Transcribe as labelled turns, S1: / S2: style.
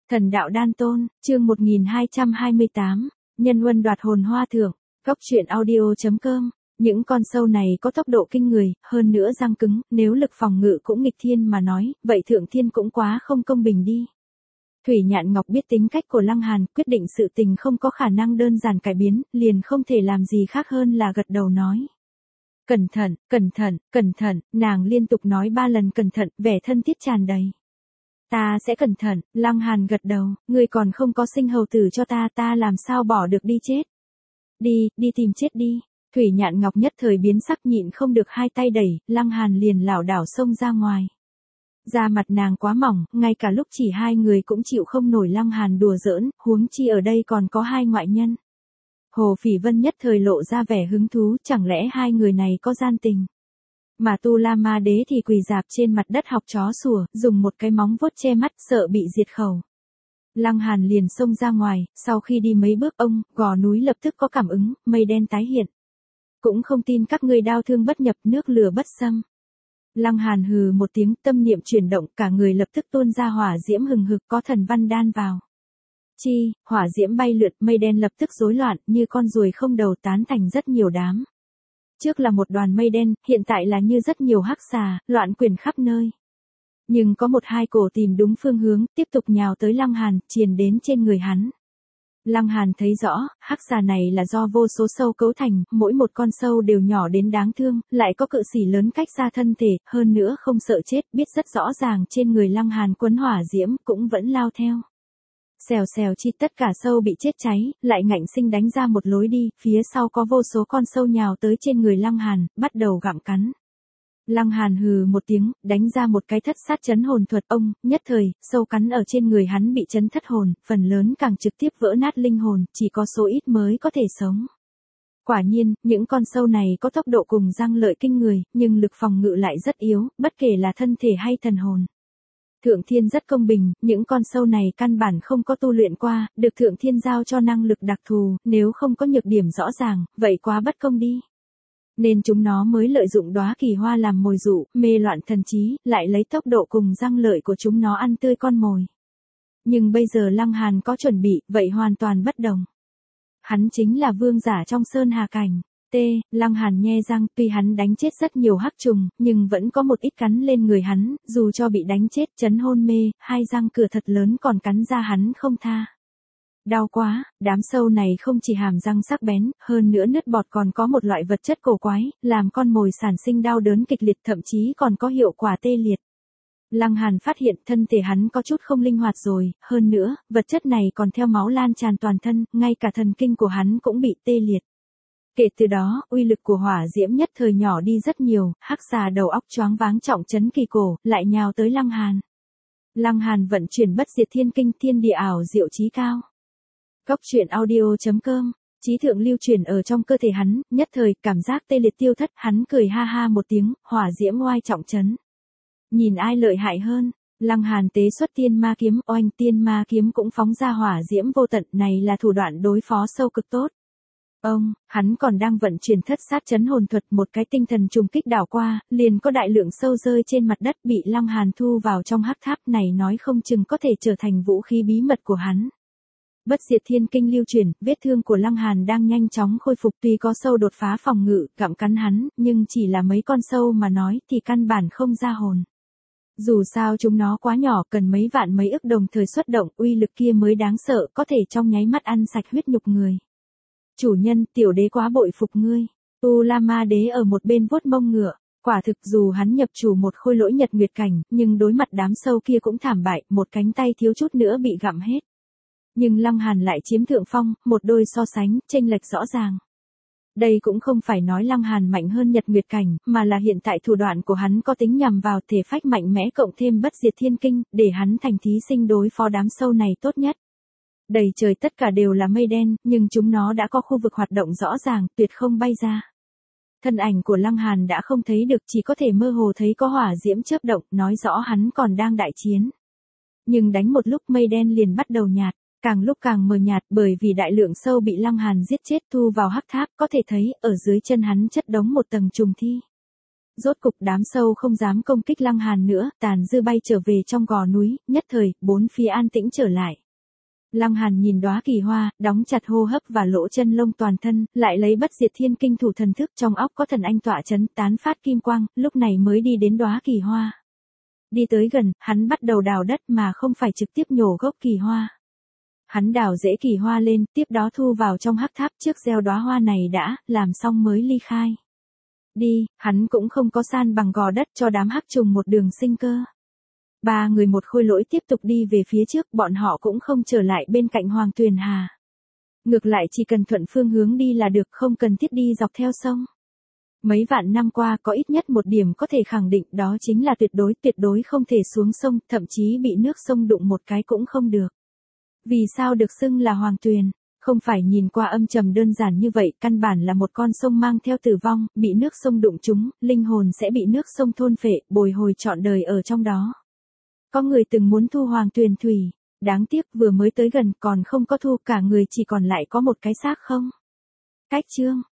S1: Thần đạo đan tôn, chương 1228, nhân huân đoạt hồn hoa thượng, góc truyện audio.com. Những con sâu này có tốc độ kinh người, hơn nữa răng cứng, nếu lực phòng ngự cũng nghịch thiên mà nói, vậy thượng thiên cũng quá không công bình đi. Thủy Nhạn Ngọc biết tính cách của Lăng Hàn, quyết định sự tình không có khả năng đơn giản cải biến, liền không thể làm gì khác hơn là gật đầu nói. Cẩn thận, cẩn thận, cẩn thận, nàng liên tục nói 3 lần cẩn thận, vẻ thân thiết tràn đầy. Ta sẽ cẩn thận, Lăng Hàn gật đầu, ngươi còn không có sinh hầu tử cho ta làm sao bỏ được đi chết. Đi tìm chết đi. Thủy Nhạn Ngọc nhất thời biến sắc nhịn không được hai tay đẩy, Lăng Hàn liền lảo đảo xông ra ngoài. Da mặt nàng quá mỏng, ngay cả lúc chỉ hai người cũng chịu không nổi Lăng Hàn đùa giỡn, huống chi ở đây còn có hai ngoại nhân. Hồ Phỉ Vân nhất thời lộ ra vẻ hứng thú, chẳng lẽ hai người này có gian tình. Mà Tu La Ma Đế thì quỳ rạp trên mặt đất học chó sủa, dùng một cái móng vuốt che mắt sợ bị diệt khẩu. Lăng Hàn liền xông ra ngoài, sau khi đi mấy bước gò núi lập tức có cảm ứng, mây đen tái hiện. Cũng không tin các ngươi đao thương bất nhập, nước lửa bất xâm. Lăng Hàn hừ một tiếng, tâm niệm chuyển động, cả người lập tức tuôn ra hỏa diễm hừng hực, có thần văn đan vào. Hỏa diễm bay lượn, mây đen lập tức rối loạn, như con ruồi không đầu tán thành rất nhiều đám. Trước là một đoàn mây đen, hiện tại là như rất nhiều hắc xà, loạn quyền khắp nơi. Nhưng có một hai cổ tìm đúng phương hướng, tiếp tục nhào tới Lăng Hàn, triền đến trên người hắn. Lăng Hàn thấy rõ, hắc xà này là do vô số sâu cấu thành, mỗi một con sâu đều nhỏ đến đáng thương, lại có cự xỉ lớn cách xa thân thể, hơn nữa không sợ chết, biết rất rõ ràng trên người Lăng Hàn quấn hỏa diễm, cũng vẫn lao theo. Xèo chi tất cả sâu bị chết cháy, lại ngạnh sinh đánh ra một lối đi, phía sau có vô số con sâu nhào tới trên người Lăng Hàn, bắt đầu gặm cắn. Lăng Hàn hừ một tiếng, đánh ra một cái thất sát chấn hồn thuật nhất thời, sâu cắn ở trên người hắn bị chấn thất hồn, phần lớn càng trực tiếp vỡ nát linh hồn, chỉ có số ít mới có thể sống. Quả nhiên, những con sâu này có tốc độ cùng răng lợi kinh người, nhưng lực phòng ngự lại rất yếu, bất kể là thân thể hay thần hồn. Thượng Thiên rất công bình, những con sâu này căn bản không có tu luyện qua, được Thượng Thiên giao cho năng lực đặc thù, nếu không có nhược điểm rõ ràng, vậy quá bất công đi. Nên chúng nó mới lợi dụng đóa kỳ hoa làm mồi dụ, mê loạn thần trí, lại lấy tốc độ cùng răng lợi của chúng nó ăn tươi con mồi. Nhưng bây giờ Lăng Hàn có chuẩn bị, vậy hoàn toàn bất đồng. Hắn chính là vương giả trong sơn hà cảnh. Lăng Hàn nhe răng, tuy hắn đánh chết rất nhiều hắc trùng, nhưng vẫn có một ít cắn lên người hắn, dù cho bị đánh chết chấn hôn mê, hai răng cửa thật lớn còn cắn ra hắn không tha. Đau quá, đám sâu này không chỉ hàm răng sắc bén, hơn nữa nứt bọt còn có một loại vật chất cổ quái, làm con mồi sản sinh đau đớn kịch liệt, thậm chí còn có hiệu quả tê liệt. Lăng Hàn phát hiện thân thể hắn có chút không linh hoạt rồi, hơn nữa, vật chất này còn theo máu lan tràn toàn thân, ngay cả thần kinh của hắn cũng bị tê liệt. Kể từ đó, uy lực của hỏa diễm nhất thời nhỏ đi rất nhiều, hắc xà đầu óc choáng váng trọng chấn kỳ cổ, lại nhào tới Lăng Hàn. Lăng Hàn vận chuyển bất diệt thiên kinh, thiên địa ảo diệu chí cao. Góc truyện audio.com, chí thượng lưu truyền ở trong cơ thể hắn, nhất thời, cảm giác tê liệt tiêu thất, hắn cười ha ha một tiếng, hỏa diễm oai trọng chấn. Nhìn ai lợi hại hơn, Lăng Hàn tế xuất tiên ma kiếm, oanh tiên ma kiếm cũng phóng ra hỏa diễm vô tận, này là thủ đoạn đối phó sâu cực tốt. Hắn còn đang vận chuyển thất sát chấn hồn thuật, một cái tinh thần trùng kích đảo qua, liền có đại lượng sâu rơi trên mặt đất bị Lăng Hàn thu vào trong hắc tháp, này nói không chừng có thể trở thành vũ khí bí mật của hắn. Bất diệt thiên kinh lưu truyền, vết thương của Lăng Hàn đang nhanh chóng khôi phục, tuy có sâu đột phá phòng ngự, gặm cắn hắn, nhưng chỉ là mấy con sâu mà nói thì căn bản không ra hồn. Dù sao chúng nó quá nhỏ, cần mấy vạn mấy ức đồng thời xuất động, uy lực kia mới đáng sợ, có thể trong nháy mắt ăn sạch huyết nhục người. Chủ nhân, tiểu đế quá bội phục ngươi. Tu La Ma Đế ở một bên vuốt mông ngựa, quả thực dù hắn nhập chủ một khôi lỗi nhật nguyệt cảnh, nhưng đối mặt đám sâu kia cũng thảm bại, một cánh tay thiếu chút nữa bị gặm hết. Nhưng Lăng Hàn lại chiếm thượng phong, một đôi so sánh, chênh lệch rõ ràng. Đây cũng không phải nói Lăng Hàn mạnh hơn nhật nguyệt cảnh, mà là hiện tại thủ đoạn của hắn có tính nhằm vào thể phách mạnh mẽ cộng thêm bất diệt thiên kinh, để hắn thành thí sinh đối phó đám sâu này tốt nhất. Đầy trời tất cả đều là mây đen, nhưng chúng nó đã có khu vực hoạt động rõ ràng, tuyệt không bay ra. Thân ảnh của Lăng Hàn đã không thấy được, chỉ có thể mơ hồ thấy có hỏa diễm chớp động, nói rõ hắn còn đang đại chiến. Nhưng đánh một lúc mây đen liền bắt đầu nhạt, càng lúc càng mờ nhạt, bởi vì đại lượng sâu bị Lăng Hàn giết chết thu vào hắc tháp, có thể thấy ở dưới chân hắn chất đống một tầng trùng thi. Rốt cục đám sâu không dám công kích Lăng Hàn nữa, tàn dư bay trở về trong gò núi, nhất thời, bốn phía an tĩnh trở lại. Lăng Hàn nhìn đóa kỳ hoa, đóng chặt hô hấp và lỗ chân lông toàn thân, lại lấy bất diệt thiên kinh thủ thần thức trong óc có thần anh tọa chấn tán phát kim quang, lúc này mới đi đến đóa kỳ hoa. Đi tới gần, hắn bắt đầu đào đất mà không phải trực tiếp nhổ gốc kỳ hoa. Hắn đào rễ kỳ hoa lên, tiếp đó thu vào trong hắc tháp trước gieo đóa hoa này đã, làm xong mới ly khai. Đi, hắn cũng không có san bằng gò đất cho đám hắc trùng một đường sinh cơ. Ba người một khôi lỗi tiếp tục đi về phía trước, bọn họ cũng không trở lại bên cạnh Hoàng Tuyền Hà. Ngược lại chỉ cần thuận phương hướng đi là được, không cần thiết đi dọc theo sông. Mấy vạn năm qua có ít nhất một điểm có thể khẳng định, đó chính là tuyệt đối không thể xuống sông, thậm chí bị nước sông đụng một cái cũng không được. Vì sao được xưng là Hoàng Tuyền? Không phải nhìn qua âm trầm đơn giản như vậy, căn bản là một con sông mang theo tử vong, bị nước sông đụng trúng, linh hồn sẽ bị nước sông thôn phệ, bồi hồi trọn đời ở trong đó. Có người từng muốn thu Hoàng Tuyền thủy, đáng tiếc vừa mới tới gần còn không có thu, cả người chỉ còn lại có một cái xác không. Cách chương